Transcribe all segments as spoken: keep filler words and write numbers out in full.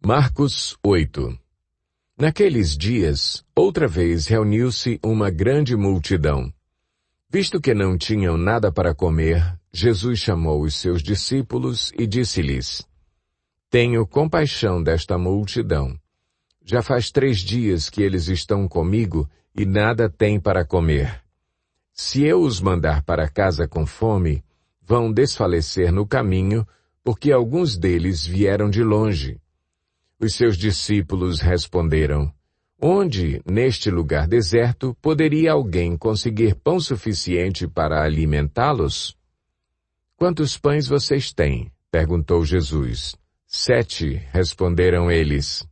Marcos oito. Naqueles dias, outra vez reuniu-se uma grande multidão. Visto que não tinham nada para comer, Jesus chamou os seus discípulos e disse-lhes: Tenho compaixão desta multidão. Já faz três dias que eles estão comigo e nada têm para comer. Se eu os mandar para casa com fome, vão desfalecer no caminho, porque alguns deles vieram de longe. Os seus discípulos responderam: Onde, neste lugar deserto, poderia alguém conseguir pão suficiente para alimentá-los? Quantos pães vocês têm? Perguntou Jesus. Sete, responderam eles.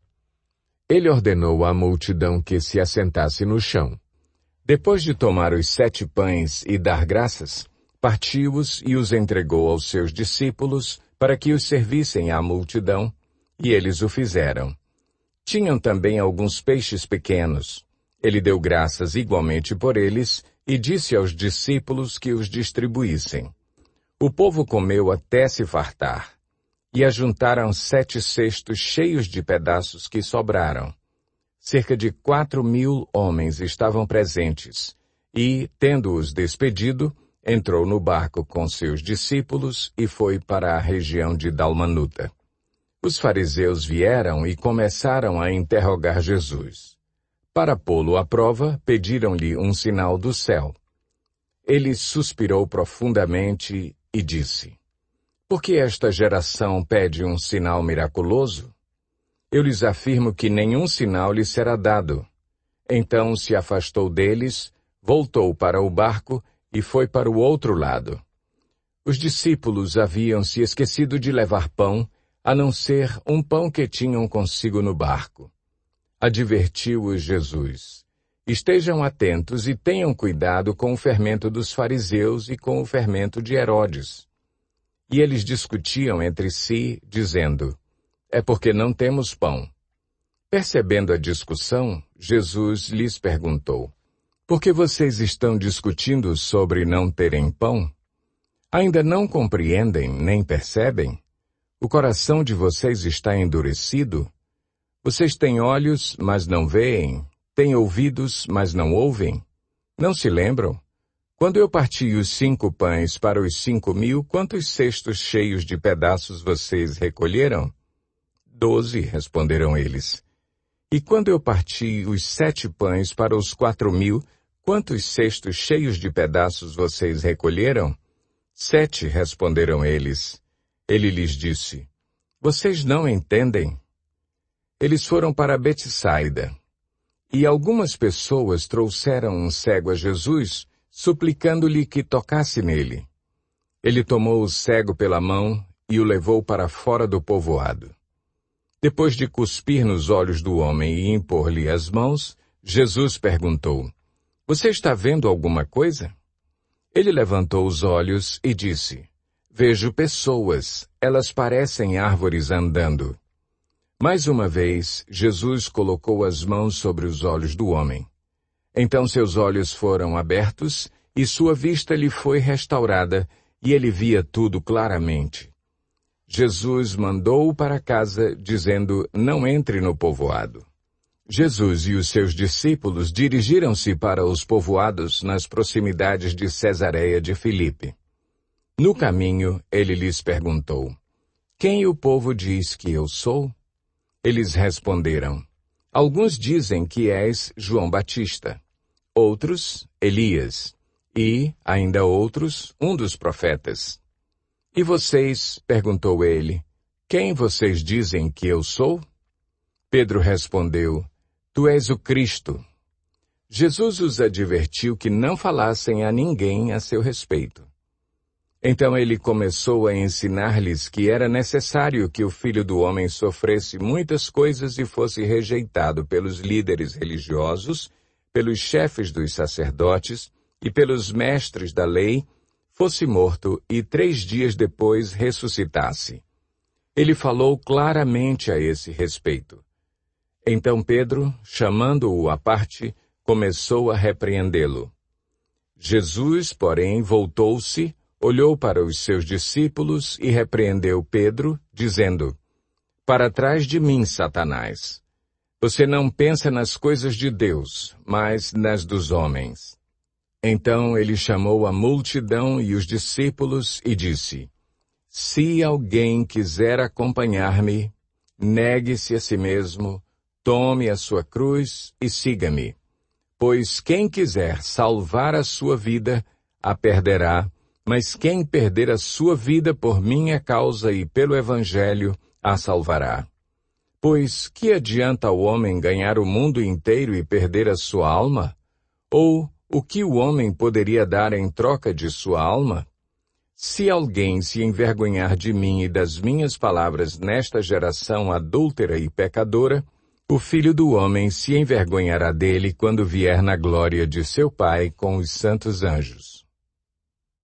Ele ordenou à multidão que se assentasse no chão. Depois de tomar os sete pães e dar graças, partiu-os e os entregou aos seus discípulos para que os servissem à multidão, e eles o fizeram. Tinham também alguns peixes pequenos. Ele deu graças igualmente por eles e disse aos discípulos que os distribuíssem. O povo comeu até se fartar, e ajuntaram sete cestos cheios de pedaços que sobraram. Cerca de quatro mil homens estavam presentes, e, tendo-os despedido, entrou no barco com seus discípulos e foi para a região de Dalmanuta. Os fariseus vieram e começaram a interrogar Jesus. Para pô-lo à prova, pediram-lhe um sinal do céu. Ele suspirou profundamente e disse: Por que esta geração pede um sinal miraculoso? Eu lhes afirmo que nenhum sinal lhe será dado. Então se afastou deles, voltou para o barco e foi para o outro lado. Os discípulos haviam se esquecido de levar pão, a não ser um pão que tinham consigo no barco. Advertiu-os Jesus: Estejam atentos e tenham cuidado com o fermento dos fariseus e com o fermento de Herodes. E eles discutiam entre si, dizendo: É porque não temos pão. Percebendo a discussão, Jesus lhes perguntou: Por que vocês estão discutindo sobre não terem pão? Ainda não compreendem nem percebem? O coração de vocês está endurecido? Vocês têm olhos, mas não veem, têm ouvidos, mas não ouvem? Não se lembram? Quando eu parti os cinco pães para os cinco mil, quantos cestos cheios de pedaços vocês recolheram? Doze, responderam eles. E quando eu parti os sete pães para os quatro mil, quantos cestos cheios de pedaços vocês recolheram? Sete, responderam eles. Ele lhes disse: Vocês não entendem? Eles foram para Betsaida. E algumas pessoas trouxeram um cego a Jesus, suplicando-lhe que tocasse nele. Ele tomou o cego pela mão e o levou para fora do povoado. Depois de cuspir nos olhos do homem e impor-lhe as mãos, Jesus perguntou: Você está vendo alguma coisa? Ele levantou os olhos e disse: Vejo pessoas, elas parecem árvores andando. Mais uma vez, Jesus colocou as mãos sobre os olhos do homem. Então seus olhos foram abertos e sua vista lhe foi restaurada e ele via tudo claramente. Jesus mandou-o para casa, dizendo: Não entre no povoado. Jesus e os seus discípulos dirigiram-se para os povoados nas proximidades de Cesareia de Filipe. No caminho, ele lhes perguntou: Quem o povo diz que eu sou? Eles responderam: Alguns dizem que és João Batista, outros, Elias, e, ainda outros, um dos profetas. E vocês, perguntou ele, quem vocês dizem que eu sou? Pedro respondeu: Tu és o Cristo. Jesus os advertiu que não falassem a ninguém a seu respeito. Então ele começou a ensinar-lhes que era necessário que o Filho do Homem sofresse muitas coisas e fosse rejeitado pelos líderes religiosos, pelos chefes dos sacerdotes e pelos mestres da lei, fosse morto e três dias depois ressuscitasse. Ele falou claramente a esse respeito. Então Pedro, chamando-o à parte, começou a repreendê-lo. Jesus, porém, voltou-se, olhou para os seus discípulos e repreendeu Pedro, dizendo: Para trás de mim, Satanás. Você não pensa nas coisas de Deus, mas nas dos homens. Então ele chamou a multidão e os discípulos e disse: Se alguém quiser acompanhar-me, negue-se a si mesmo, tome a sua cruz e siga-me. Pois quem quiser salvar a sua vida, a perderá, mas quem perder a sua vida por minha causa e pelo Evangelho, a salvará. Pois que adianta o homem ganhar o mundo inteiro e perder a sua alma? Ou o que o homem poderia dar em troca de sua alma? Se alguém se envergonhar de mim e das minhas palavras nesta geração adúltera e pecadora, o Filho do Homem se envergonhará dele quando vier na glória de seu Pai com os santos anjos.